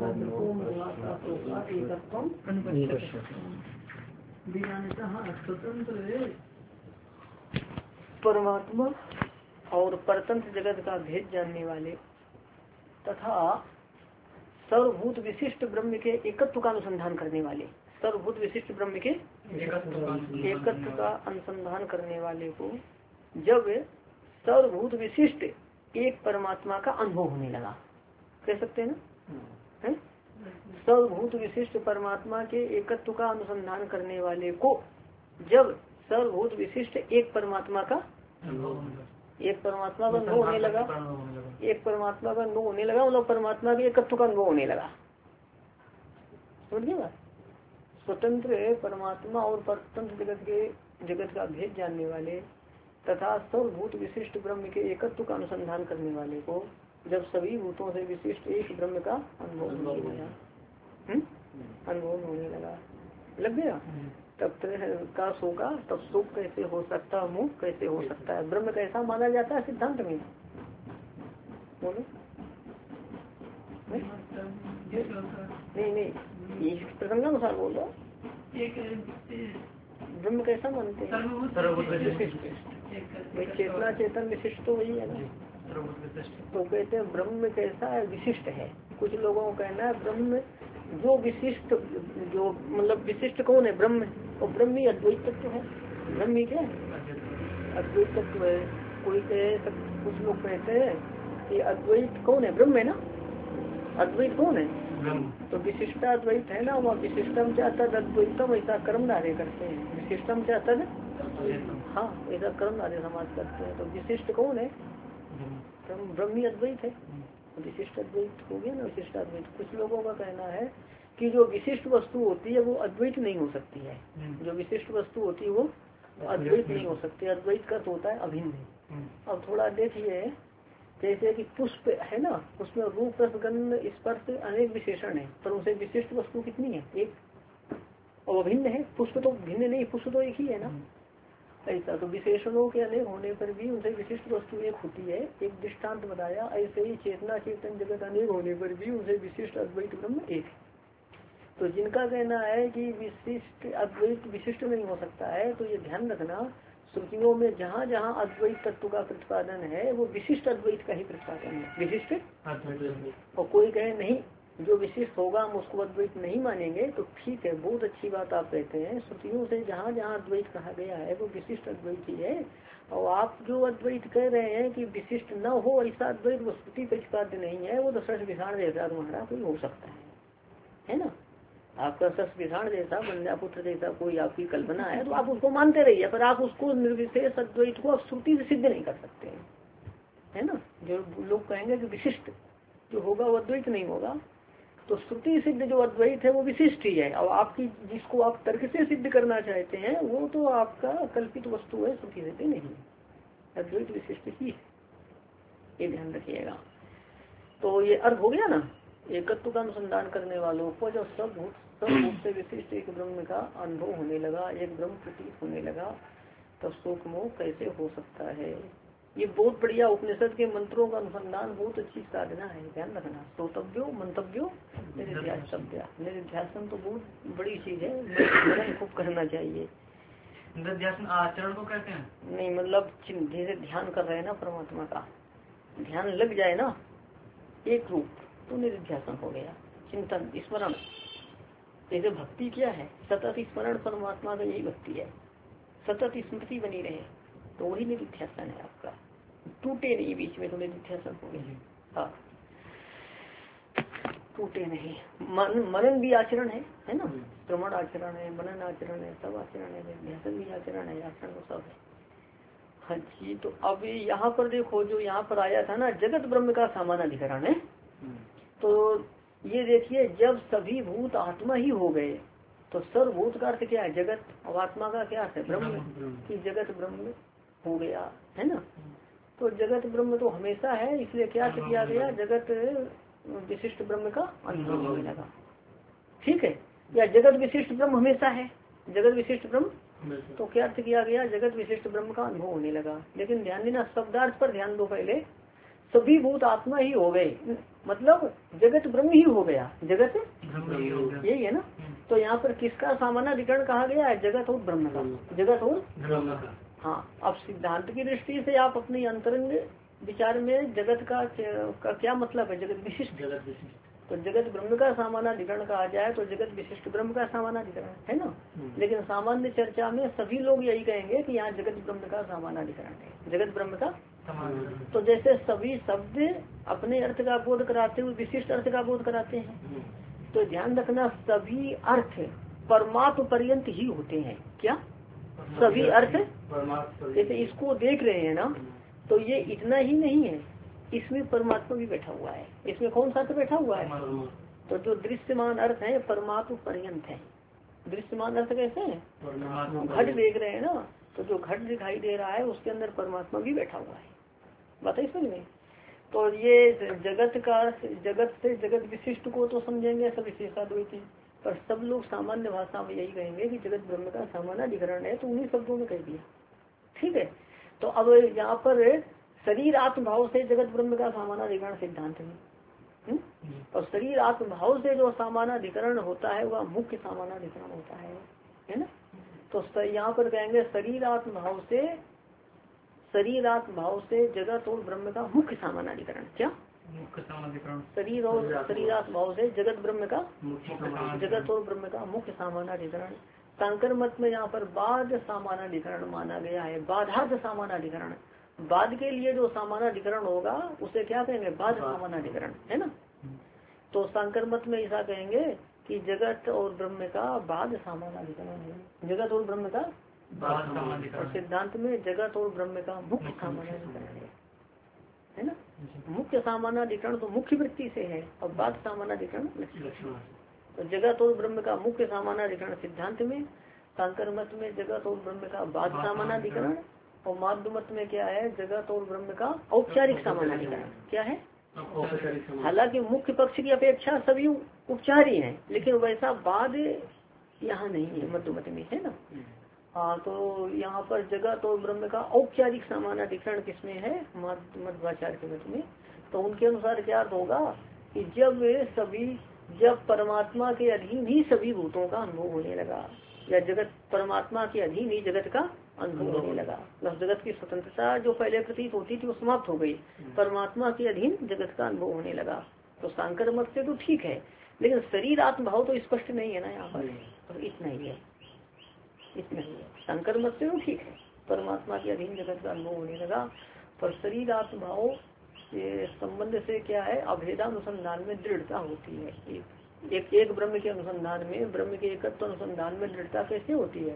स्वतंत्र परमात्मा और परतंत्र जगत का भेद जानने वाले तथा सर्वभूत विशिष्ट ब्रह्म के एकत्व का अनुसंधान करने वाले, सर्वभूत विशिष्ट ब्रह्म के एकत्व का अनुसंधान करने वाले को जब सर्वभूत विशिष्ट एक परमात्मा का अनुभव होने लगा, कह सकते हैं ना, सर्वभूत विशिष्ट परमात्मा के एकत्व का अनुसंधान करने वाले को जब सर्वभूत विशिष्ट एक परमात्मा का एक परमात्मा का अनुभव होने लगा, एक परमात्मा का अनुभव होने लगा, मतलब परमात्मा के एकत्व का अनुभव होने लगा, समझ गए बात। स्वतंत्र परमात्मा और परतंत्र जगत का भेद जानने वाले तथा सर्वभूत विशिष्ट ब्रह्म के एकत्व का अनुसंधान करने वाले को जब सभी भूतों से विशिष्ट एक ब्रह्म का अनुभव होने लगा, लग गया, तब का होगा, तब सुख कैसे हो सकता, मुख कैसे हो सकता है, ब्रह्म कैसा माना जाता है सिद्धांत में, बोलो। नहीं इस प्रसंगानुसार बोलो, ब्रह्म कैसा मानते हैं, चेतना चेतन विशिष्ट तो वही है ना, तो कहते हैं ब्रह्म कैसा है, विशिष्ट है। कुछ लोगों को कहना है ब्रह्म जो विशिष्ट, जो मतलब विशिष्ट कौन है, ब्रह्म, और ब्रह्म ही अद्वैत तत्व है, ब्रह्म ही क्या अद्वैत तत्व है। कोई कहे, कुछ लोग कहते हैं कि अद्वैत कौन है, ब्रह्म है ना, अद्वैत कौन है, तो विशिष्टा अद्वैत है ना, वह विशिष्टम चाहता अद्वैतम, ऐसा कर्म धारे करते हैं, विशिष्टम चाहता, हाँ ऐसा कर्म धारे समाज करते हैं। तो विशिष्ट कौन है, ब्रह्म ही अद्वैत है, विशिष्ट अद्वैत हो गया ना, विशिष्ट अद्वैत। कुछ लोगों का कहना है कि जो विशिष्ट वस्तु होती है वो अद्वैत नहीं हो सकती है, जो विशिष्ट वस्तु होती है वो अद्वैत नहीं हो सकती, अद्वैत का होता है अभिन्न। अब थोड़ा देखिए, जैसे कि पुष्प है ना, उसमें रूप रस गंध स्पर्श अनेक विशेषण है, पर उसे विशिष्ट वस्तु कितनी है, एक, और अभिन्न है। पुष्प तो भिन्न नहीं, पुष्प तो एक ही है ना, ऐसा। तो विशेषणों के अनेक होने पर भी उनसे विशिष्ट वस्तु एक होती है, एक दृष्टांत बताया। ऐसे ही चेतना चेतन जगत अनेक होने पर भी उनसे विशिष्ट अद्वैत ब्रह्म एक है। तो जिनका कहना है कि विशिष्ट अद्वैत विशिष्ट नहीं हो सकता है, तो ये ध्यान रखना, श्रुतियों में जहाँ जहाँ अद्वैत तत्व का प्रतिपादन है वो विशिष्ट अद्वैत का ही प्रतिपादन है, विशिष्ट अद्वैत। और कोई कहे नहीं जो विशिष्ट होगा हम उसको अद्वैत नहीं मानेंगे, तो ठीक है, बहुत अच्छी बात आप कहते हैं। श्रुतियों से जहाँ जहाँ अद्वैत कहा गया है वो विशिष्ट अद्वैत ही है। और आप जो अद्वैत कह रहे हैं कि विशिष्ट न हो ऐसा अद्वैत, वो श्रुति प्रतिपाद्य नहीं है, वो तो सच विधान जैसा तुम्हारा कोई हो सकता है ना। आपका सच विधान जैसा, बंध्यापुत्र जैसा कोई आपकी कल्पना है तो आप उसको मानते रहिए, पर आप उसको निर्विशेष अद्वैत को आप श्रुति से सिद्ध नहीं कर सकते हैं, है ना। जो लोग कहेंगे कि विशिष्ट जो होगा वो अद्वैत नहीं होगा, तो श्रुति सिद्ध जो अद्वैत है वो विशिष्ट ही है। और आपकी जिसको आप तर्क से सिद्ध करना चाहते हैं वो तो आपका कल्पित वस्तु है, श्रुति सिद्ध नहीं, अद्वैत विशिष्ट ही है, ये ध्यान रखिएगा। तो ये अर्थ हो गया ना, एकत्व का अनुसंधान करने वालों को जब सब भूत से विशिष्ट एक ब्रह्म का अनुभव होने लगा, एक ब्रह्म प्रतीत होने लगा, तब शोक मोह कैसे हो सकता है। ये बहुत बढ़िया उपनिषद के मंत्रों का अनुसंधान बहुत अच्छी साधना है, ध्यान रखना। श्रोतव्यो मंतव्यो निधिध्यासव्या, निधिध्यासन तो बहुत बड़ी चीज है, मनन खूब करना चाहिए। निधिध्यासन आचरण को कहते हैं, नहीं मतलब जैसे ध्यान कर रहे हैं ना परमात्मा का, ध्यान लग जाए ना एक रूप, तो निधिध्यासन हो गया, चिंतन स्मरण। जैसे भक्ति क्या है, सतत स्मरण परमात्मा का यही भक्ति है, सतत स्मृति बनी रहे, तो वही निधिध्यासन है आपका, टूटे नहीं बीच में, तो निधिध्यासन हो गया। हाँ टूटे नहीं। मनन भी आचरण है ना, श्रवण आचरण है, मनन आचरण है, सब आचरण है, निधिध्यासन भी आचरण है, आचरण तो सब है। हाँ जी, तो अब यहाँ पर देखो, जो यहाँ पर आया था ना जगत ब्रह्म का सामान्य अधिकरण है, तो ये देखिए जब सभी भूत आत्मा ही हो गए तो सर्वभूत का अर्थ क्या है, जगत, और आत्मा का क्या अर्थ है, ब्रह्म, कि जगत ब्रह्म हो गया, है ना। तो जगत ब्रह्म तो हमेशा है, इसलिए क्या किया गया, जगत विशिष्ट ब्रह्म का अनुभव होने लगा, ठीक है। या जगत विशिष्ट ब्रह्म हमेशा है, जगत विशिष्ट ब्रह्म, तो क्या अर्थ किया गया, जगत विशिष्ट ब्रह्म का अनुभव होने लगा। लेकिन ध्यान देना, शब्दार्थ पर ध्यान दो पहले। सभी भूत आत्मा ही हो गए, मतलब जगत ब्रह्म ही हो गया, जगत यही है ना। तो यहाँ पर किसका सामानाधिकरण कहा गया है? जगत और ब्रह्म का, जगत और ब्रह्म का। हाँ, अब सिद्धांत की दृष्टि से आप अपनी अंतरंग विचार में जगत का क्या मतलब है? जगत विशिष्ट, जगत विशिष्ट। तो जगत ब्रह्म का सामानाधिकरण कहा जाए तो जगत विशिष्ट ब्रह्म का सामानाधिकरण है ना। लेकिन सामान्य चर्चा में सभी लोग यही कहेंगे कि यहाँ जगत ब्रह्म का सामानाधिकरण है, जगत ब्रह्म का। तो जैसे सभी शब्द अपने अर्थ का बोध कराते हुए विशिष्ट अर्थ का बोध कराते हैं, तो ध्यान रखना सभी अर्थ परमात्म पर्यंत ही होते हैं। क्या सभी अर्थ? जैसे इसको देख रहे हैं ना, तो ये इतना ही नहीं है, इसमें परमात्मा भी बैठा हुआ है। इसमें कौन सा अर्थ बैठा हुआ है? तो जो दृश्यमान अर्थ है परमात्मा पर्यंत है। दृश्यमान अर्थ कैसे है? घट देख रहे हैं ना, तो जो घट दिखाई दे रहा है उसके अंदर परमात्मा भी बैठा हुआ है। बात है समझ में। तो ये जगत का, जगत से जगत विशिष्ट को तो समझेंगे सब विशेषाद्वैती, पर सब लोग सामान्य भाषा में यही कहेंगे कि जगत ब्रह्म का सामानाधिकरण है, तो उन्हीं शब्दों में कह दिया। ठीक है। तो अब यहाँ पर शरीर आत्म भाव से जगत ब्रह्म का सामानाधिकरण सिद्धांत में, और शरीर आत्म भाव से जो सामानाधिकरण होता है वह मुख्य सामानाधिकरण होता है ना। तो यहाँ पर कहेंगे शरीर आत्म भाव से, शरीर आत्म भाव से जगत और ब्रह्म का मुख्य सामानाधिकरण। क्या मुख्य सामानाधिकरण? शरीर और शरीर आत्म भाव से जगत ब्रह्म का, जगत और ब्रह्म का मुख्य सामानाधिकरण। शंकर मत में यहाँ पर बाध सामानाधिकरण माना गया है, बाधार्थ सामानाधिकरण। बाद के लिए जो सामानाधिकरण होगा उसे क्या कहेंगे? बाध सामानाधिकरण, है ना। तो शंकर मत में ऐसा कहेंगे कि जगत और ब्रह्म का बाध सामानाधिकरण है, जगत और ब्रह्म का बाध सामानाधिकरण। और सिद्धांत में जगत और ब्रह्म का मुख्य सामानाधिकरण है ना। मुख्य सामानाधिकरण तो मुख्य वृत्ति से है, और बाध सामानाधिकरण लक्षण। तो जगत और ब्रह्म का मुख्य सामानाधिकरण सिद्धांत में, शंकर मत में जगत और ब्रह्म का बाध सामानाधिकरण, और माध्य मत में क्या है? जगत और ब्रह्म का औपचारिक सामानाधिकरण। क्या है? हालांकि मुख्य पक्ष की अपेक्षा सभी उपचार ही है, लेकिन वैसा बाद यहाँ नहीं है, मध्य मत में, है ना। हाँ, तो यहाँ पर जगत और ब्रह्म का औपचारिक सामानाधिकरण किसमें है? मध्वाचार्य के मत में। तो उनके अनुसार क्या अर्थ होगा कि जब परमात्मा के अधीन ही सभी भूतों का अनुभव होने लगा, या जगत परमात्मा के अधीन ही जगत का अनुभव होने लगा, मतलब जगत की स्वतंत्रता जो पहले प्रतीत होती थी वो समाप्त हो गई, परमात्मा के अधीन जगत का अनुभव होने लगा। तो शंकर मत से तो ठीक है, लेकिन शरीर आत्म भाव तो स्पष्ट नहीं है ना यहाँ पर, तो इतना ही है, इतना ही है। शंकर मत से तो ठीक है, परमात्मा के अधीन जगत का अनुभव होने लगा, पर शरीर आत्म भाव ये संबंध से क्या है? अभेदानुसंधान में दृढ़ता होती है। एक ब्रह्म के अनुसंधान में, ब्रह्म के एकत्व अनुसंधान में दृढ़ता कैसे होती है?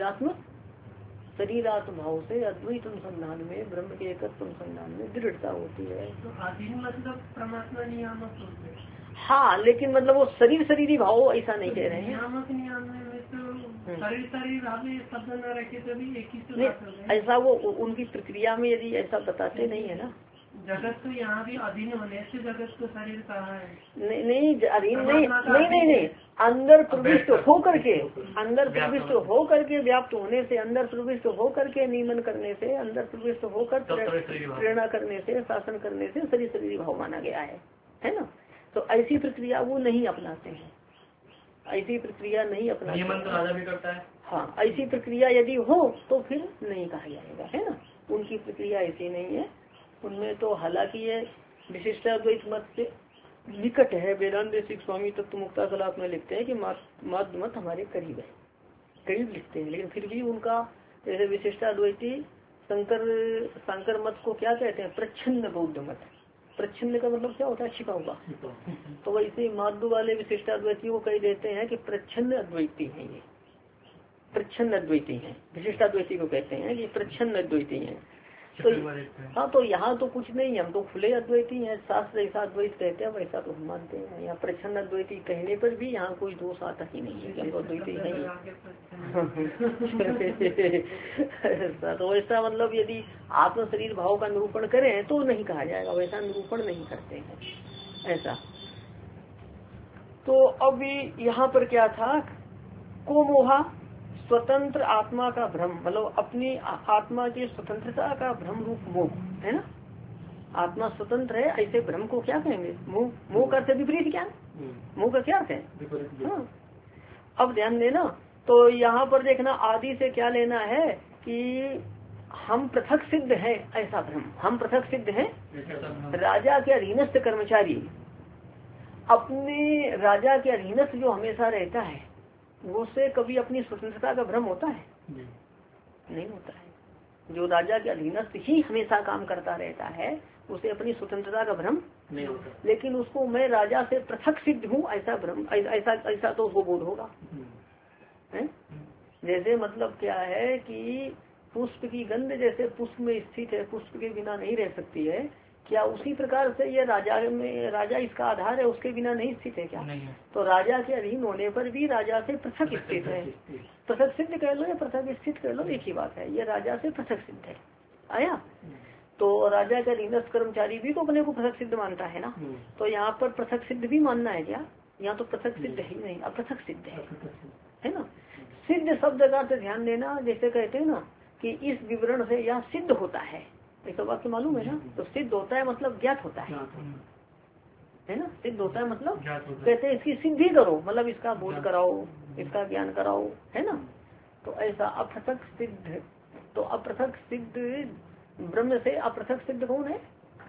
शरीर आत्म भाव से अद्वैत अनुसंधान में, ब्रह्म के एकत्व अनुसंधान में दृढ़ता होती है। तो अधीन मतलब परमात्मा नियामक होते हैं। हाँ, लेकिन मतलब वो शरीरी भाव ऐसा नहीं कह रहे हैं। नियामक नियामक में तो शरीर भाव शब्द न रखे तभी एक ही तो ऐसा वो उनकी प्रक्रिया में यदि ऐसा बताते नहीं है ना। जगत तो यहाँ भी अधीन होने से जगत को शरीर कहा है। नहीं अधीन नहीं, अंदर प्रविष्ट होकर के, अंदर प्रविष्ट होकर के, व्याप्त होने से, अंदर प्रविष्ट होकर के, नियमन करने से, अंदर प्रविष्ट होकर प्रेरणा करने से, शासन करने से शरीर भाव माना गया है ना। तो ऐसी प्रक्रिया वो नहीं अपनाते हैं, ऐसी प्रक्रिया नहीं अपनाते। नियमन तो राजा भी करता है। हाँ, ऐसी प्रक्रिया यदि हो तो फिर नहीं कहा जाएगा, है ना। उनकी प्रक्रिया ऐसी नहीं है। उनमें तो हालांकि ये विशिष्टाद्वैत मत से निकट है। वेदांत देशिक स्वामी तत्व मुक्ता कलाप में लिखते हैं कि माध्य मत हमारे करीब है, करीब लिखते हैं, लेकिन फिर भी उनका जैसे विशिष्टाद्वैती शंकर मत को क्या कहते हैं? प्रच्छन्न बौद्ध मत। प्रच्छन्न का मतलब क्या होता है? छिपा हुआ। तो वैसे माध्य वाले विशिष्टाद्वैती को कह देते हैं कि प्रच्छन्न अद्वैती है, ये प्रच्छन्न अद्वैती है। विशिष्टाद्वैती को कहते हैं कि प्रच्छन्न अद्वैती है। तो हाँ, तो यहाँ तो कुछ नहीं, हम तो खुले अद्वैती हैं, शास्त्र ऐसा अद्वैत कहते हैं वैसा तो हम मानते हैं। यहाँ प्रच्छन्न अद्वैती कहने पर भी यहाँ कोई दोष आता ही नहीं है कि हम तो अद्वैती नहीं है। तो वैसा मतलब यदि आत्म शरीर भाव का निरूपण करें तो नहीं कहा जाएगा, वैसा निरूपण नहीं करते हैं ऐसा। तो अब यहाँ पर क्या था? को मोहा स्वतंत्र आत्मा का भ्रम, मतलब अपनी आत्मा की स्वतंत्रता का भ्रम रूप मोह, है ना। आत्मा स्वतंत्र है, ऐसे भ्रम को क्या कहेंगे? मोह। मोह करते विपरीत ज्ञान। मोह का क्या अर्थ है? हाँ। अब ध्यान देना, तो यहाँ पर देखना आदि से क्या लेना है कि हम पृथक सिद्ध हैं, ऐसा भ्रम। हम पृथक सिद्ध हैं। राजा के अधीनस्थ कर्मचारी अपने राजा के अधीनस्थ जो हमेशा रहता है, वो से कभी अपनी स्वतंत्रता का भ्रम होता है? नहीं होता है। जो राजा के अधीनस्थ ही हमेशा काम करता रहता है, उसे अपनी स्वतंत्रता का भ्रम नहीं होता। लेकिन उसको मैं राजा से पृथक सिद्ध हूँ, ऐसा भ्रम, ऐसा तो उसको बोध होगा। जैसे मतलब क्या है कि पुष्प की गंध जैसे पुष्प में स्थित है, पुष्प के बिना नहीं रह सकती है, क्या उसी प्रकार से ये राजा इसका आधार है, उसके बिना नहीं स्थित है क्या? नहीं है। तो राजा के अधीन होने पर भी राजा से पृथक स्थित है। पृथक सिद्ध कह लो या पृथक स्थित कह लो, एक ही बात है। ये राजा से पृथक सिद्ध है। आया? तो राजा के अधीनस्थ कर्मचारी भी तो अपने को पृथक सिद्ध मानता है ना। तो यहाँ पर पृथक सिद्ध भी मानना है क्या? यहाँ तो पृथक सिद्ध ही नहीं, अपृथक सिद्ध है ना। सिद्ध शब्द का अर्थ ध्यान देना, जैसे कहते हैं ना कि इस विवरण से यह सिद्ध होता है, ऐसा वाक्य मालूम है ना। तो सिद्ध होता है मतलब ज्ञात होता है ना। सिद्ध होता है मतलब कहते हैं इसकी सिद्धि करो, मतलब इसका बोध कराओ, इसका ज्ञान कराओ, है ना। तो ऐसा अपृथक सिद्ध। तो अपृथक सिद्ध ब्रह्म से अपृथक सिद्ध कौन है?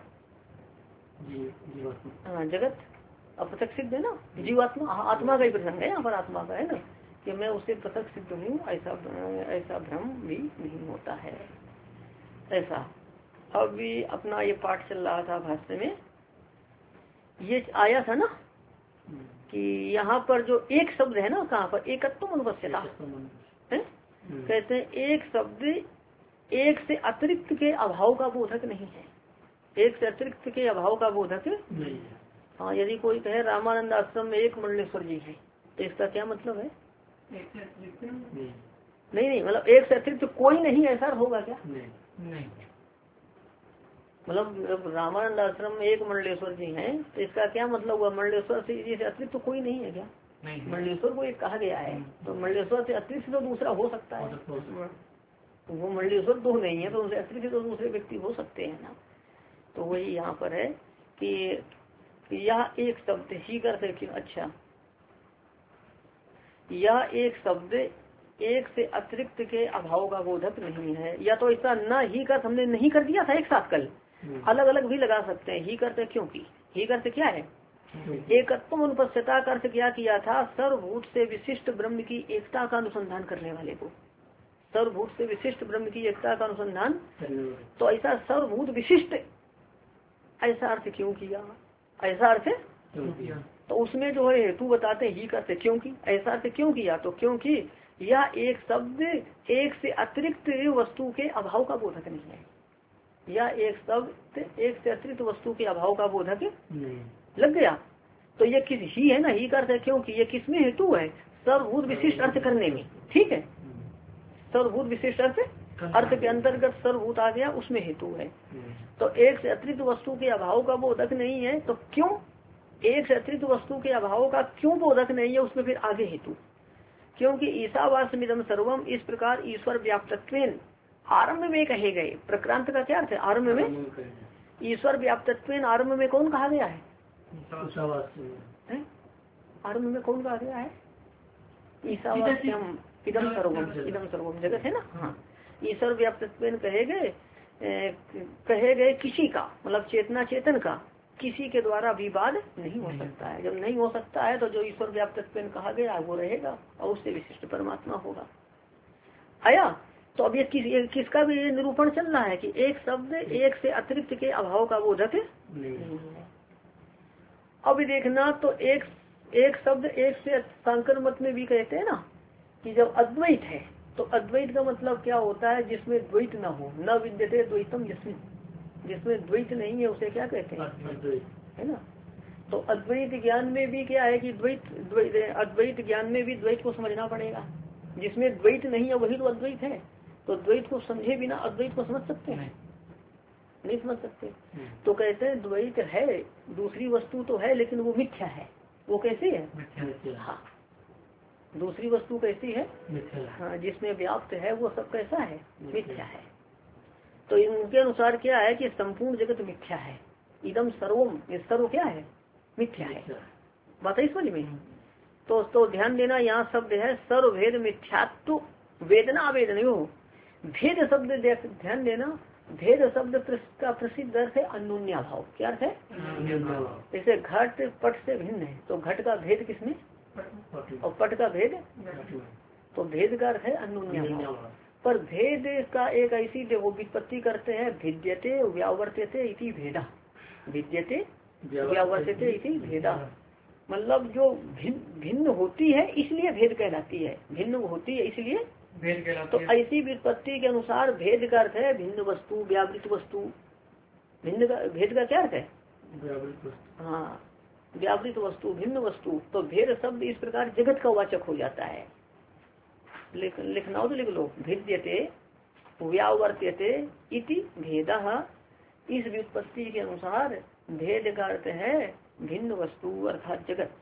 हाँ, जगत अपृथक सिद्ध है ना। जीवात्मा, आत्मा का ही प्रसंग है यहाँ पर, आत्मा का है ना, कि मैं उससे पृथक सिद्ध हूँ, ऐसा भ्रम भी नहीं होता है। ऐसा अभी अपना ये पाठ चल रहा था भाष्य में, ये आया था ना कि यहाँ पर जो एक शब्द है ना, कहाँ पर? एकत्व अनुपस्थिता है। कहते हैं एक शब्द एक से अतिरिक्त के अभाव का बोधक नहीं है। एक से अतिरिक्त के अभाव का बोधक नहीं है। हाँ, यदि कोई कहे रामानंद आश्रम में एक मंडलेश्वर जी है, तो इसका क्या मतलब है? नहीं, मतलब एक से अतिरिक्त कोई नहीं, ऐसा होगा क्या? नहीं। मतलब रामानंद आश्रम में एक मंडलेश्वर जी हैं, तो इसका क्या मतलब हुआ? मंडलेश्वर जी से अतिरिक्त तो कोई नहीं है क्या? मंडलेश्वर को एक कहा गया है, तो मंडलेश्वर से अतिरिक्त तो दूसरा हो सकता है। वो मंडलेश्वर दो नहीं है, तो उनसे अतिरिक्त तो दूसरे व्यक्ति हो सकते हैं ना। तो वही यहाँ पर है कि यह एक शब्द ही करते क्यों? अच्छा, यह एक शब्द एक से अतिरिक्त के अभाव का बोधक नहीं है। या तो ऐसा न ही कर, हमने नहीं कर दिया था एक साथ कल, अलग अलग भी लगा सकते हैं। ही करते क्योंकि ही करते क्या है? एकत्व अनुपस्थिता का अर्थ क्या किया था? सर्वभूत से विशिष्ट ब्रह्म की एकता का अनुसंधान करने वाले को, सर्वभूत से विशिष्ट ब्रह्म की एकता का अनुसंधान। तो ऐसा सर्वभूत विशिष्ट ऐसा अर्थ क्यों किया? ऐसा अर्थ तो उसमें जो है हेतु बताते ही करते क्योंकि, ऐसा अर्थ क्यों किया? तो क्योंकि यह एक शब्द एक से अतिरिक्त वस्तु के अभाव का बोधक नहीं है। यह एक शब्द एक से अतिरिक्त वस्तु के अभाव का बोधक लग गया। तो ये किस ही है ना, ही करते क्योंकि ये किसमें हेतु है? सर्वभूत विशिष्ट अर्थ करने में। ठीक है, सर्वभूत विशिष्ट अर्थ के अंतर्गत सर्वभूत आ गया, उसमें हेतु है। तो एक से अतिरिक्त वस्तु के अभाव का बोधक नहीं है, तो क्यों एक से अतिरिक्त वस्तु के अभाव का क्यों बोधक नहीं है? उसमें फिर आगे हेतु, क्योंकि ईशावास्यमिदं सर्वम, इस प्रकार ईश्वर व्याप्तत्वेन आरंभ में कहे गए। प्रक्रांत का क्या अर्थ है? आरंभ में। ईश्वर व्याप्तत्वेन आरंभ में कौन कहा गया है? आरंभ में कौन कहा गया है? ईशावास्यम इदम सर्वम, इदम सर्वम जगत है ना। हाँ, ईश्वर व्याप्तत्वेन कहे गए किसी का, मतलब चेतना चेतन का किसी के द्वारा विवाद नहीं हो सकता है। जब नहीं हो सकता है तो जो ईश्वर व्याप्तत्वेन कहा गया वो रहेगा और उससे विशिष्ट परमात्मा होगा। आया? तो अब ये किसका भी निरूपण चल रहा है कि एक शब्द एक से अतिरिक्त के अभाव का बोधक नहीं है। अब देखना, तो एक शब्द एक से, सांकर मत में भी कहते हैं ना कि जब अद्वैत है, तो अद्वैत का मतलब क्या होता है? जिसमें द्वैत न हो, न विद्यते द्वैतम, जिसमें द्वैत नहीं है उसे क्या कहते हैं? है ना। तो अद्वैत ज्ञान में भी क्या है कि अद्वैत ज्ञान में भी द्वैत को समझना पड़ेगा। जिसमें द्वैत नहीं है वही तो अद्वैत है। तो द्वैत को समझे बिना अद्वैत को समझ सकते हैं? नहीं समझ सकते। तो कहते हैं द्वैत है, दूसरी वस्तु तो है लेकिन वो मिथ्या है। वो कैसी है? हाँ, दूसरी वस्तु कैसी है? हाँ, जिसमें व्याप्त है वो सब कैसा है? मिथ्या है। तो इनके अनुसार क्या है कि संपूर्ण जगत मिथ्या है। इदम सर्वम, ये सर्व क्या है, मिथ्या है। बात है समझ में। तो ध्यान देना, यहाँ शब्द है सर्वभेद मिथ्यात्व वेदना आवेदन हो। भेद शब्द ध्यान देना, भेद शब्द का प्रसिद्ध अर्थ है अन्योन्या भाव। क्या अर्थ है? जैसे घट पट से भिन्न है, तो घट का भेद किसमें और पट का भेद, तो भेद का अर्थ है अन्योन्या भाव। पर भेद का एक ऐसी वो विपत्ति करते हैं, भिद्यते व्यावर्त्यते इति भेदा, भिद्यते व्यावर्त्यते इति भेदा, मतलब जो भिन्न होती है इसलिए भेद कहलाती है, भिन्न होती है इसलिए भेद कहलाती तो है। ऐसी विपत्ति के अनुसार भेद का अर्थ है भिन्न वस्तु, व्यावृत वस्तु। भिन्न का भेद का क्या अर्थ है? हाँ, व्यावृत वस्तु, भिन्न वस्तु। तो भेद शब्द इस प्रकार जगत का वाचक हो जाता है। लिखना हो तो लिख लो, भिद्यते व्यावर्त्यते इति भेदः। इस व्युत्पत्ति के अनुसार भेद का अर्थ है भिन्न वस्तु अर्थात जगत,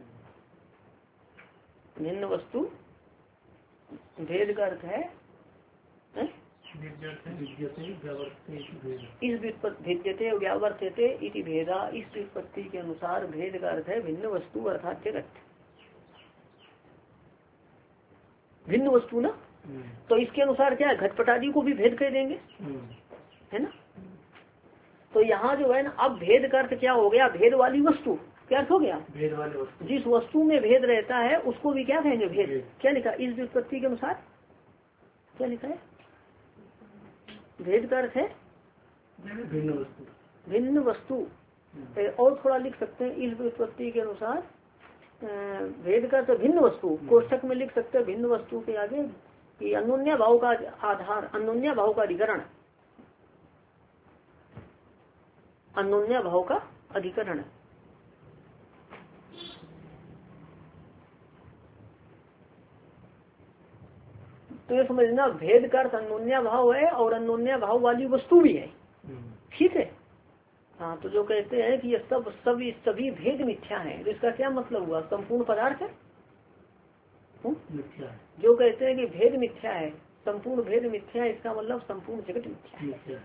भिन्न वस्तु। भेद का अर्थ है इस भिद्यते व्यावर्त्यते इति भेदा। इस व्युत्पत्ति के अनुसार भेद का अर्थ है भिन्न वस्तु अर्थात जगत, भिन्न वस्तु ना। तो इसके अनुसार क्या है, घटपट आदि को भी भेद कह देंगे, है ना। तो यहाँ जो है ना, अब भेद का अर्थ क्या हो गया, भेद वाली वस्तु। क्या अर्थ हो गया, भेद वाली वस्तु। जिस वस्तु में भेद रहता है उसको भी क्या कहेंगे, भेद। क्या लिखा इस व्युत्पत्ति के अनुसार, क्या लिखा है? भेद का अर्थ है भिन्न वस्तु, भिन्न वस्तु। और थोड़ा लिख सकते हैं, इस व्युत्पत्ति के अनुसार भेद का तो भिन्न वस्तु, कोष्ठक में लिख सकते हैं भिन्न वस्तु के आगे कि अन्योन्या भाव का आधार, अन्योन्या भाव का अधिकरण, अन्योन्या भाव का अधिकरण। तो ये समझना, भेद का अर्थ अन्योन्या भाव है और अन्योन्या भाव वाली वस्तु भी है, ठीक है। हाँ, तो जो कहते हैं कि ये सभी भेद मिथ्या है, तो इसका क्या मतलब हुआ, संपूर्ण पदार्थ है मिथ्या। जो कहते हैं कि भेद मिथ्या है, संपूर्ण भेद मिथ्या है, इसका मतलब संपूर्ण जगत मिथ्या है।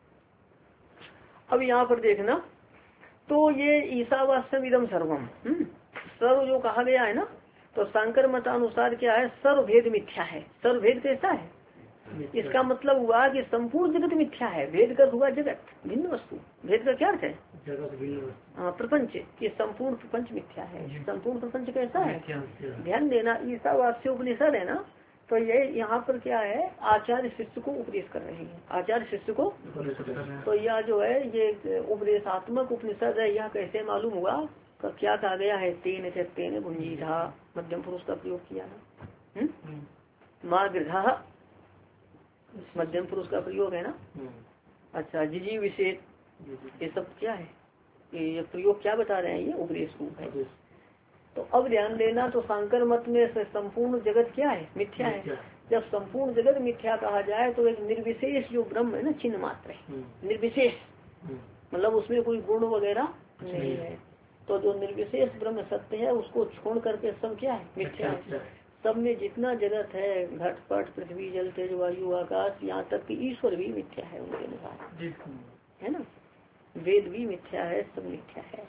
अब यहाँ पर देखना, तो ये ईशावास्यम इदम सर्वम, सर्व जो कहा गया है ना, तो शंकर मतानुसार क्या है, सर्वभेद मिथ्या है। सर्वभेद कैसा है, इसका मतलब हुआ कि संपूर्ण जगत मिथ्या है। भेद का हुआ जगत, भिन्न वस्तु। भेद का क्या अर्थ है, जगत भिन्न वस्तु। हाँ, प्रपंच, ये संपूर्ण प्रपंच मिथ्या है। संपूर्ण प्रपंच कैसा है, ध्यान देना, ईशावास्य उपनिषद है ना, तो ये यहाँ पर क्या है, आचार्य शिष्य को उपदेश कर रहे हैं, आचार्य शिष्य को। तो यह जो है ये उपदेशात्मक उपनिषद है। यह कैसे मालूम हुआ, तो क्या कहा गया है, तेन तेन भुंजीधा, मध्यम पुरुष का प्रयोग किया ना, माँ गृधा मध्यम पुरुष का प्रयोग है ना। अच्छा, जिजी विशेष, ये सब क्या है, ये प्रयोग क्या बता रहे हैं, ये उपदेश रूप है। तो अब ध्यान देना, तो शंकर मत में संपूर्ण जगत क्या है, मिथ्या है। जब संपूर्ण जगत मिथ्या कहा जाए तो एक निर्विशेष जो ब्रह्म है ना, चिन्ह मात्र है, निर्विशेष, मतलब उसमें कोई गुण वगैरह नहीं है। तो जो निर्विशेष ब्रह्म सत्य है उसको छोड़ करके सब क्या है, मिथ्या है। सब में जितना जगत है, घट पट पृथ्वी जल तेज वायु आकाश, यहाँ तक कि ईश्वर भी मिथ्या है उनके अनुसार, है ना। वेद भी मिथ्या है, सब मिथ्या है।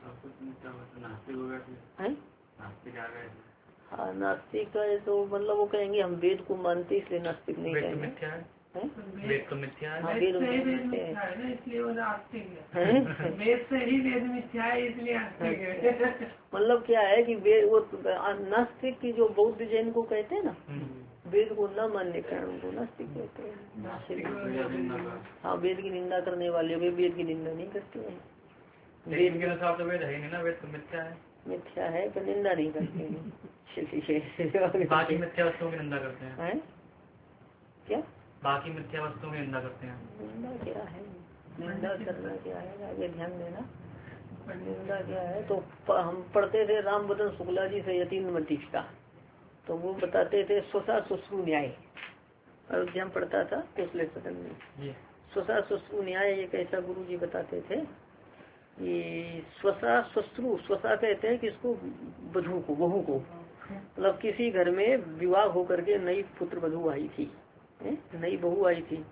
हाँ, नास्तिक का तो मतलब वो कहेंगे हम वेद को मानते इसलिए नास्तिक नहीं कहेंगे। वेद तो मिथ्या है, वेद से ही वेद मिथ्या है ना, इसलिए वो नास्तिक है। वेद से ही वेद मिथ्या है, इसलिए नास्तिक है। मतलब क्या है कि वेद, वो नास्तिक की जो बौद्ध जैन को कहते हैं ना, वेद को न मानने के कारण उनको नास्तिक कहते हैं। हाँ, वेद की निंदा करने वाले वे वेद की निंदा नहीं करते हैं। वेद के अनुसार तो वेद है नहीं ना, वेद तो मिथ्या है, मिथ्या है तो निंदा नहीं करते हैं। बाकी मिथ्या वस्तुओं की निंदा करते हैं। क्या बाकी मिथ्या वस्तुओं की निंदा करते हैं। निंदा क्या है, निंदा करना क्या है, आगे ध्यान देना। निंदा क्या है, तो हम पढ़ते थे राम बदन शुक्ला जी से यतीन्द्र मतीक्षा, तो वो बताते थे स्वसा सुश्रु न्याय, अयोध्या में पढ़ता था पिछले सदन में। स्वसा सुश्रु न्याय एक ऐसा गुरु जी बताते थे, ये स्वसा श्वश्रु, स्वसा कहते हैं किसको, वधू को, बहू को। मतलब किसी घर में विवाह होकर के नई पुत्र वधू आई थी, नई बहू आई थी,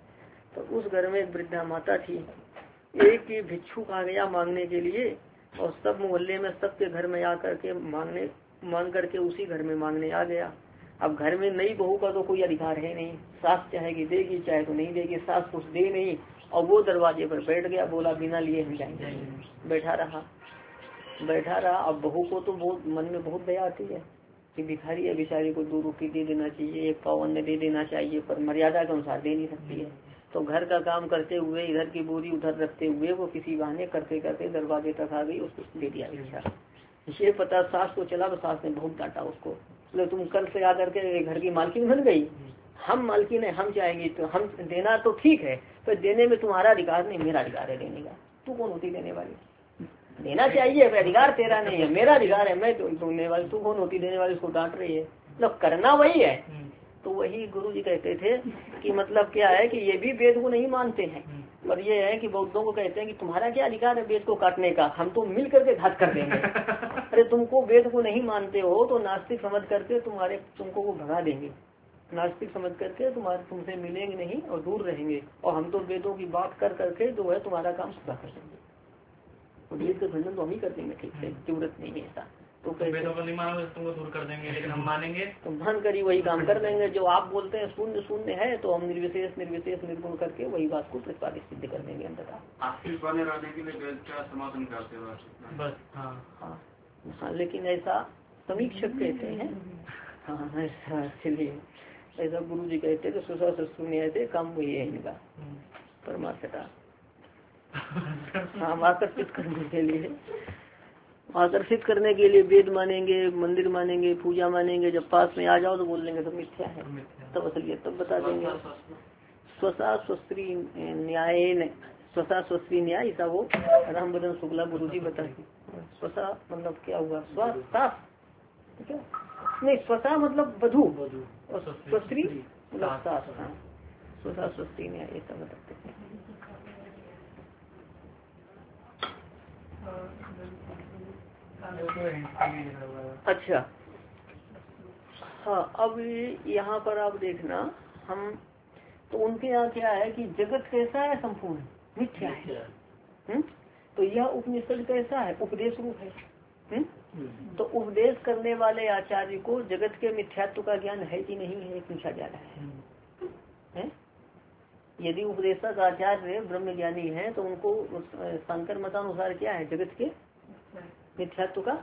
तो उस घर में एक वृद्धा माता थी। एक ही भिक्षुक आ गया मांगने के लिए, और सब मोहल्ले में सबके घर में आकर के मांग करके उसी घर में मांगने आ गया। अब घर में नई बहू का तो कोई अधिकार है नहीं, सास चाहेगी देगी, चाहे तो नहीं देगी, सास कुछ दे नहीं। और वो दरवाजे पर बैठ गया, बोला बिना लिए हम जाएंगे। बैठा रहा। अब बहू को तो बहुत मन में बहुत दया आती है कि भिखारी है, बेचारी को 2 रोटी दे देना चाहिए, 1 पाव अन्न दे देना चाहिए, पर मर्यादा के अनुसार दे नहीं सकती है। तो घर का काम करते हुए इधर की बोरी उधर रखते हुए वो किसी बहाने करते करते दरवाजे तक आ गई, उसको दे दिया भिक्षा। ये पता सास को चला, तो सास ने बहुत डांटा उसको, बोले तुम कल से आकर के घर की मालकिन बन गई, हम मालकिन है, हम चाहेंगे तो हम देना तो ठीक है, पर देने में तुम्हारा अधिकार नहीं, मेरा अधिकार है देने का। तू कौन होती देने वाली? देना चाहिए, अधिकार तेरा नहीं है, मेरा अधिकार है, मैं देने वाली, तू कौन होती देने वाली? उसको डांट रही है, मतलब करना वही है। तो वही गुरु जी कहते थे कि मतलब क्या है कि ये भी वेद को नहीं मानते हैं, पर ये है कि बौद्धों को कहते हैं कि तुम्हारा क्या अधिकार है वेद को काटने का, हम तो मिल करके घात कर देंगे। अरे तुमको वेद को नहीं मानते हो तो नास्तिक समझ करके तुमको वो भगा देंगे, नास्तिक समझ करके तुमसे मिलेंगे नहीं और दूर रहेंगे, और हम तो वेदों की बात कर करके जो है तुम्हारा काम पूरा कर देंगे, वेद का खंडन तो हम ही कर देंगे, ठीक है, जरूरत नहीं है ऐसा। तो वेदों को नहीं मानोगे तो तुमको दूर कर देंगे, लेकिन हम मानेंगे तो मान कर ही वही काम कर देंगे। जो आप बोलते हैं शून्य शून्य है, तो हम निर्विशेष निर्गुण करके वही बात को प्रतिपादित सिद्ध कर देंगे अंततः। आस्तिक बने रहने के लिए वेद का समाधान करते हैं बस। हाँ, लेकिन ऐसा समीक्षक कहते हैं। हाँ ऐसा, चलिए ऐसा गुरु जी कहते हैं तो सुसा शून्य से काम वही है इनका परमार्थता। हाँ, आकर्षित करने के लिए वेद मानेंगे, मंदिर मानेंगे, पूजा मानेंगे, जब पास में आ जाओ तो बोल देंगे तो मिथ्या है, तब असलियत तब बता देंगे। स्वसा स्वस्त्री न्याय, ऐसा वो राम बदन शुक्ला गुरु जी बताते। स्वसा मतलब क्या हुआ? सास नहीं, स्वसा मतलब वधू, और स्वस्त्री मतलब सास। हाँ, स्वसा स्वस्त्री न्याय ऐसा बताते हैं। अच्छा, हाँ, अब यहाँ पर आप देखना, हम तो उनके यहाँ क्या है कि जगत कैसा है? संपूर्ण मिथ्या है। तो यह उपनिषद कैसा है? उपदेश रूप है। तो उपदेश करने वाले आचार्य को जगत के मिथ्यात्व का ज्ञान है कि नहीं है, पूछा जा रहा है? यदि उपदेशक आचार्य ब्रह्म ज्ञानी है तो उनको शंकर मतानुसार क्या है? जगत के मिथ्यात्व का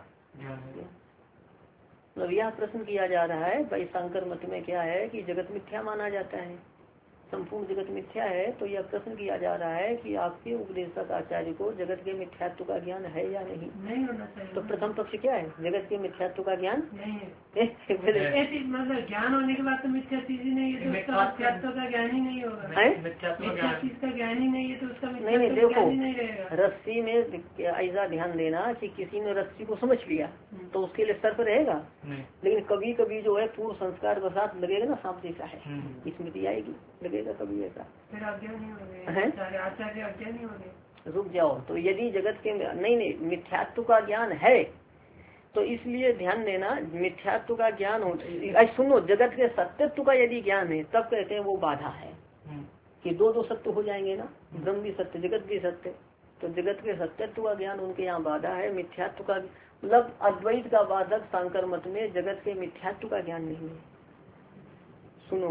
मतलब यह प्रश्न किया जा रहा है भाई, शंकर मत में क्या है कि जगत मिथ्या माना जाता है, संपूर्ण जगत मिथ्या है। तो यह प्रश्न किया जा रहा है कि आपके उपदेशक आचार्य को जगत के मिथ्यात्व का ज्ञान है या नहीं? नहीं होना चाहिए। तो प्रथम पक्ष क्या है? जगत के मिथ्यात्व का ज्ञान नहीं है। मतलब ज्ञान होने के बाद तो मिथ्या चीज ही नहीं है, तो उसका मिथ्यात्व का ज्ञान ही नहीं होगा। मिथ्या चीज का ज्ञान ही नहीं है तो उसका नहीं, देखो नहीं रहेगा। रस्सी में ऐसा ध्यान देना कि किसी ने रस्सी को समझ लिया तो उसके लिए सर्प रहेगा, लेकिन कभी कभी जो है पूर्व संस्कार के साथ लगेगा ना सांप जैसा है, स्मृति आएगी, लगेगा कभी ऐसा, फिर अज्ञानी हो गए, आचार्य अज्ञानी हो गए। रुक जाओ, तो यदि जगत के नहीं मिथ्यात्व का ज्ञान है तो इसलिए ध्यान देना, मिथ्यात्व का ज्ञान हो, सुनो, जगत के सत्यत्व का यदि ज्ञान है तब कहते हैं वो बाधा है कि दो सत्य हो जाएंगे ना, ब्रह्म भी सत्य जगत भी सत्य। तो जगत के सत्यत्व का ज्ञान उनके यहाँ बाधा है, मिथ्यात्व का मतलब अद्वैत का बाधक शंकर मत में जगत के मिथ्यात्व का ज्ञान नहीं है। सुनो,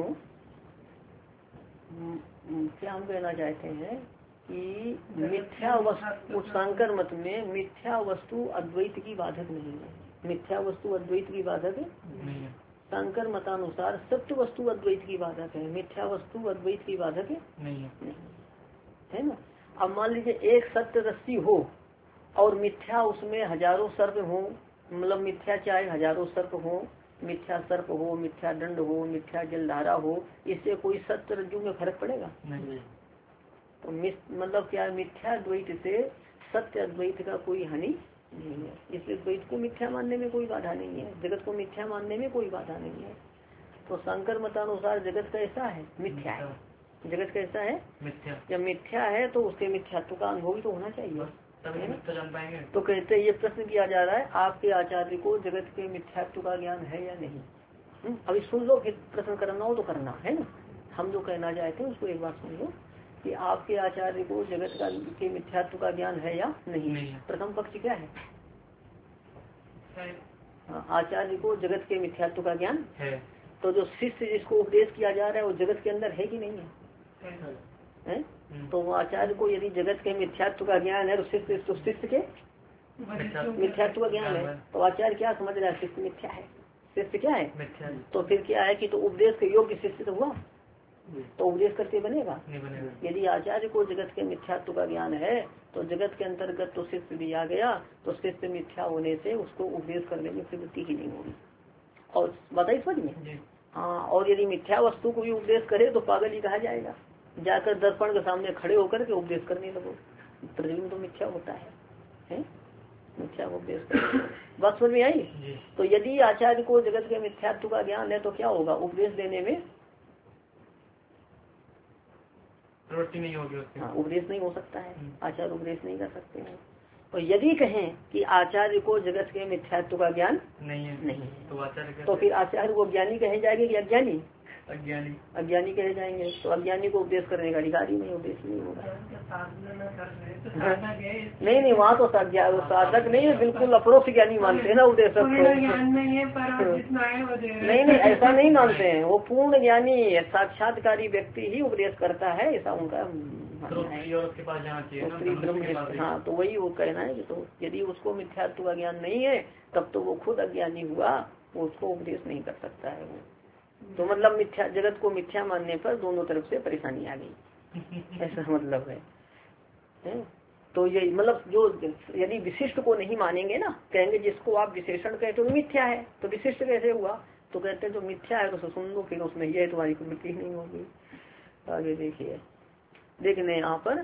क्या हम कहना चाहते हैं कि मिथ्या वस्तु, शंकर मत में मिथ्या वस्तु अद्वैत की बाधक नहीं है, मिथ्या वस्तु अद्वैत की बाधक नहीं है। शंकर मतानुसार सत्य वस्तु अद्वैत की बाधक है, मिथ्या वस्तु अद्वैत की बाधक नहीं है ना। अब मान लीजिए एक सत्य रस्सी हो और मिथ्या उसमें हजारों सर्प हो, मतलब मिथ्या चाहे हजारों सर्प हो, मिथ्या सर्प हो, मिथ्या दंड हो, मिथ्या जलधारा हो, इससे कोई सत्य रज्जु में फर्क पड़ेगा? नहीं। तो मतलब क्या, मिथ्या द्वैत से सत्य अद्वैत का कोई हानि नहीं है, इसलिए द्वैत को मिथ्या मानने में कोई बाधा नहीं है, जगत को मिथ्या मानने में कोई बाधा नहीं है। तो शंकर मतानुसार जगत कैसा है? मिथ्या है। जगत कैसा है? मिथ्या। जब मिथ्या है तो उसके मिथ्यात्व का अनुभव तो होना चाहिए, तो कहते ये प्रश्न किया जा रहा है आपके आचार्य को जगत के मिथ्यात्व का ज्ञान है या नहीं? अभी सुन लो, फिर प्रश्न करना हो तो करना है ना, हम जो कहना चाहते हैं उसको एक बार सुन लो। कि आपके आचार्य को जगत का के मिथ्यात्व का ज्ञान है या नहीं? प्रथम पक्ष क्या है? आचार्य को जगत के मिथ्यात्व का ज्ञान है। तो जो शिष्य जिसको उपदेश किया जा रहा है वो जगत के अंदर है कि नहीं है? तो आचार्य को यदि जगत के मिथ्यात्व का ज्ञान है तो शिष्य के मिथ्यात्व का ज्ञान है। तो आचार्य क्या समझ रहा है? शिष्य मिथ्या है। शिष्य क्या है? तो फिर क्या है कि तो उपदेश के योग्य शिष्य तो हुआ, तो उपदेश करके बनेगा? यदि आचार्य को जगत के मिथ्यात्व का ज्ञान है तो जगत के अंतर्गत तो शिष्य दिया गया, तो शिष्य मिथ्या होने से उसको उपदेश करने में प्रवृत्ति ही नहीं होगी। और बताइए समझ में? हाँ, और यदि मिथ्या वस्तु को भी उपदेश करे तो पागल ही कहा जाएगा। जाकर दर्पण के सामने खड़े होकर के उपदेश करने लगो, प्रतिबिंब तो मिथ्या होता है? मिथ्या उपदेश करने। बात समझ में आई? तो यदि आचार्य को जगत के मिथ्यात्व का ज्ञान है तो क्या होगा? उपदेश देने में प्रवृत्ति नहीं होगी। हाँ, उपदेश नहीं हो सकता है, आचार्य उपदेश नहीं कर सकते हैं। और यदि कहें कि आचार्य को जगत के मिथ्यात्व का ज्ञान नहीं है तो आचार्य तो फिर आचार्य को ज्ञानी कहे जाएंगे कि अज्ञानी? अज्ञानी कहे जाएंगे। तो अज्ञानी को उपदेश करने का अधिकार ही नहीं, उपदेश नहीं होगा। नहीं, वहाँ तो साधक नहीं है, बिल्कुल अपरोक्ष ज्ञानी मानते हैं ना उपदेशक को। नहीं, ऐसा नहीं मानते हैं। वो पूर्ण ज्ञानी साक्षात्कारी व्यक्ति ही उपदेश करता है, ऐसा उनका उसके पास जाना चाहिए। हाँ, तो वही वो कहना है कि तो यदि उसको मिथ्यात्व का ज्ञान नहीं है तब तो वो खुद अज्ञानी हुआ, वो उसको उपदेश नहीं कर सकता है वो। तो मतलब मिथ्या, जगत को मिथ्या मानने पर दोनों तरफ से परेशानी आ गई, ऐसा मतलब है। तो ये मतलब जो यदि विशिष्ट को नहीं मानेंगे ना, कहेंगे जिसको आप विशेषण कहते हो मिथ्या है, तो विशिष्ट कैसे हुआ? तो कहते हैं तो मिथ्या है तो सुन लो, फिर उसमें ये तुम्हारी प्रवृत्ति नहीं होगी। आगे देखिए, देखने यहाँ पर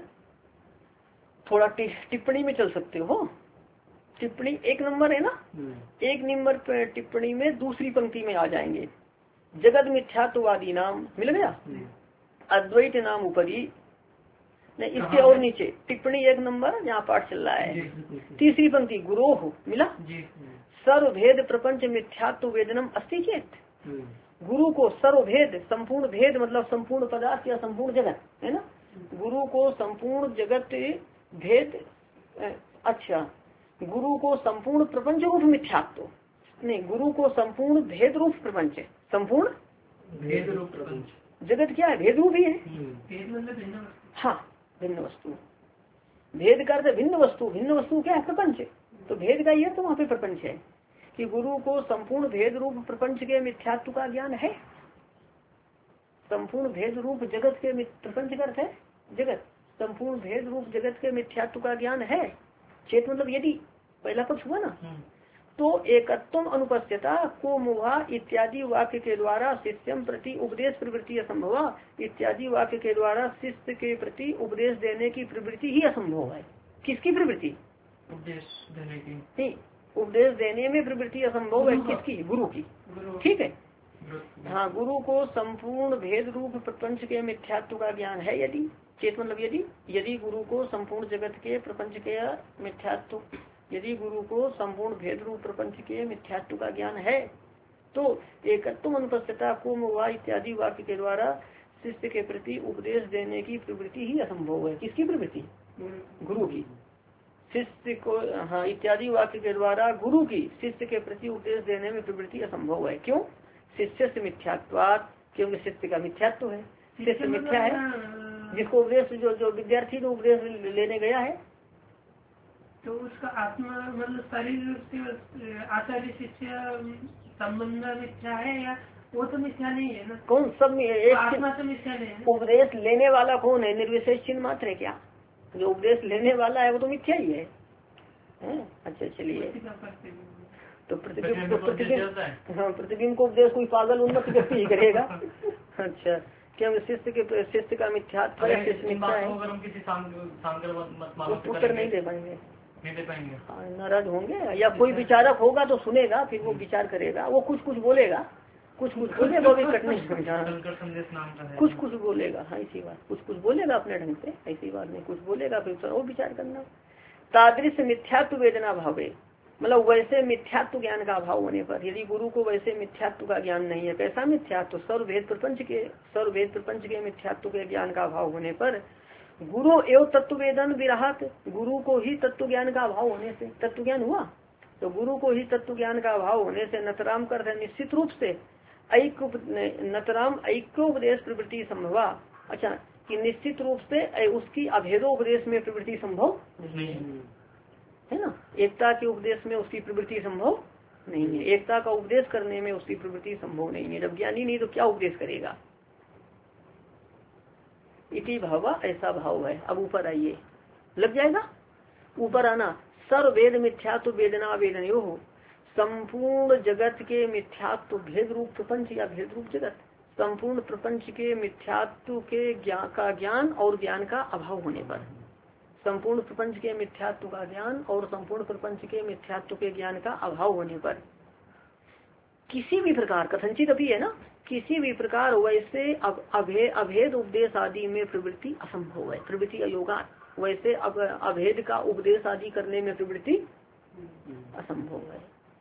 थोड़ा टिप्पणी में चल सकते हो। टिप्पणी 1 नंबर है ना, 1 नंबर पे टिप्पणी में दूसरी पंक्ति में आ जाएंगे। जगत मिथ्यात्ववादी नाम मिल गया, अद्वैत नाम ऊपरी नहीं, इसके और नीचे टिप्पणी 1 नंबर जहाँ पाठ चल रहा है, तीसरी पंक्ति गुरोह मिला। सर्वभेद प्रपंच मिथ्यात्व वेदनम अस्ति चेत। गुरु को सर्वभेद, संपूर्ण भेद मतलब संपूर्ण पदार्थ या संपूर्ण जगत है ना, गुरु को संपूर्ण जगत भेद, अच्छा गुरु को संपूर्ण प्रपंच रूप मिथ्यात्व नहीं, गुरु को संपूर्ण भेद रूप प्रपंच, संपूर्ण भेद रूप प्रपंच। जगत क्या है? भेद रूप ही है। भेद मतलब हाँ, भिन्न वस्तु। भेद का अर्थ भिन्न वस्तु, भिन्न वस्तु क्या है? प्रपंच। तो भेद का यह तो वहाँ पे प्रपंच है कि गुरु को संपूर्ण भेद रूप प्रपंच के मिथ्यात्व का ज्ञान है। संपूर्ण भेद रूप जगत के प्रपंच का अर्थ है जगत, संपूर्ण भेद रूप जगत के मिथ्यात्व का ज्ञान है। चेत मतलब यदि, पहला पक्ष हुआ ना। तो एकत्वम अनुपस्थिता को मुहा इत्यादि वाक्य के द्वारा शिष्यम प्रति उपदेश प्रवृत्ति असंभवा इत्यादि वाक्य के द्वारा शिष्य के प्रति उपदेश देने की प्रवृत्ति ही असंभव है। किसकी प्रवृत्ति? उपदेश देने की नहीं, उपदेश देने में प्रवृत्ति असंभव है। किसकी? गुरु की। ठीक है, हाँ, गुरु को संपूर्ण भेद रूप प्रपंच के मिथ्यात्व का ज्ञान है यदि, चेत मतलब यदि गुरु को संपूर्ण जगत के प्रपंच के मिथ्यात्व, यदि गुरु को संपूर्ण भेद रूप प्रपंच के मिथ्यात्व का ज्ञान है तो एकत्व अनुपस्थिता को मुआ इत्यादि वाक्य के द्वारा शिष्य के प्रति उपदेश देने की प्रवृत्ति ही असंभव है। किसकी प्रवृत्ति? गुरु की। शिष्य को, हाँ, इत्यादि वाक्य के द्वारा गुरु की शिष्य के प्रति उपदेश देने में प्रवृत्ति असंभव है। क्यों? शिष्य से मिथ्यात्वाद, क्योंकि शिष्य का मिथ्यात्व है, शिष्य मिथ्या है। जिसको उपदेश जो विद्यार्थी को उपदेश लेने गया है तो उसका आत्मा मतलब शरीर से आचार्य शिष्य संबंध मिथ्या है या वो तो मिथ्या नहीं है ना? कौन सब एक आत्मा तो मिथ्या नहीं है। उपदेश लेने वाला कौन है? निर्विशेष चिन्ह मात्र है क्या? जो उपदेश लेने वाला है वो तो मिथ्या ही है। अच्छा चलिए, तो प्रतिबिंब को उपदेश कोई पागल उन्नत व्यक्ति ही करेगा। अच्छा, क्या शिष्य का मिथ्यात्व है, शिष्य मिथ्या है, उत्तर नहीं दे पाएंगे, हाँ, नाराज होंगे। या कोई विचारक होगा तो सुनेगा, फिर वो विचार करेगा, वो कुछ बोलेगा, कुछ बोलेगा, वो भी कटने कुछ बोलेगा। हाँ, इसी बात कुछ बोलेगा अपने ढंग से, ऐसी बात नहीं, कुछ बोलेगा फिर वो विचार करना। तादृश मिथ्यात्व वेदना भावे, मतलब वैसे मिथ्यात्व ज्ञान का अभाव होने पर, यदि गुरु को वैसे मिथ्यात्व का ज्ञान नहीं है, कैसा मिथ्यात्व? सर्वभेद प्रपंच के मिथ्यात्व के ज्ञान का अभाव होने पर गुरु एवं तत्व वेदन विराहत, गुरु को ही तत्व ज्ञान का अभाव होने से तत्व ज्ञान हुआ, तो गुरु को ही तत्व ज्ञान का अभाव होने से नतराम कर है निश्चित रूप से नतराम ऐक्योपदेश प्रवृत्ति संभवा। अच्छा, कि निश्चित रूप से उसकी अभेदोपदेश में प्रवृत्ति संभव नहीं है ना, एकता के उपदेश में उसकी प्रवृत्ति संभव नहीं है, एकता का उपदेश करने में उसकी प्रवृत्ति संभव नहीं है। जब ज्ञानी नहीं तो क्या उपदेश करेगा। इति भावा, ऐसा भाव है। अब ऊपर आइए, लग जाएगा ऊपर आना। सर्व वेद मिथ्यात्व वेदना वेदनयो हो, संपूर्ण जगत के मिथ्यात्व भेद रूप प्रपंच या भेद रूप जगत, संपूर्ण प्रपंच के मिथ्यात्व के ज्ञान और ज्ञान का अभाव होने पर, संपूर्ण प्रपंच के मिथ्यात्व का ज्ञान और संपूर्ण प्रपंच के मिथ्यात्व के ज्ञान का अभाव होने पर किसी भी प्रकार, कथनचित अभी है ना, किसी भी प्रकार वैसे अभेद उपदेश आदि में प्रवृत्ति असंभव है, प्रवृत्ति अयोगा, वैसे अभेद का उपदेश आदि करने में प्रवृत्ति असंभव है।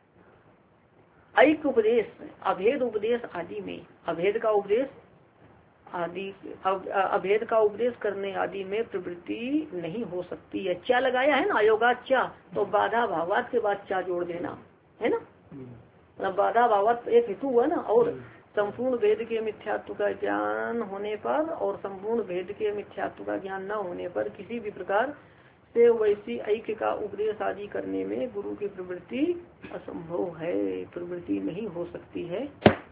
ऐक्य उपदेश, अभेद उपदेश आदि में, अभेद का उपदेश आदि, अभेद का उपदेश करने आदि में प्रवृत्ति नहीं हो सकती है। क्या लगाया है ना, अयोगा चा, तो बाधा भावात के बाद चा जोड़ देना है ना, मतलब बाधा भावात एक हेतु हुआ ना, और संपूर्ण भेद के मिथ्यात्व का ज्ञान होने पर और संपूर्ण भेद के मिथ्यात्व का ज्ञान न होने पर किसी भी प्रकार से वैसी ऐक्य का उपदेश आदि करने में गुरु की प्रवृत्ति असंभव है, प्रवृत्ति नहीं हो सकती है।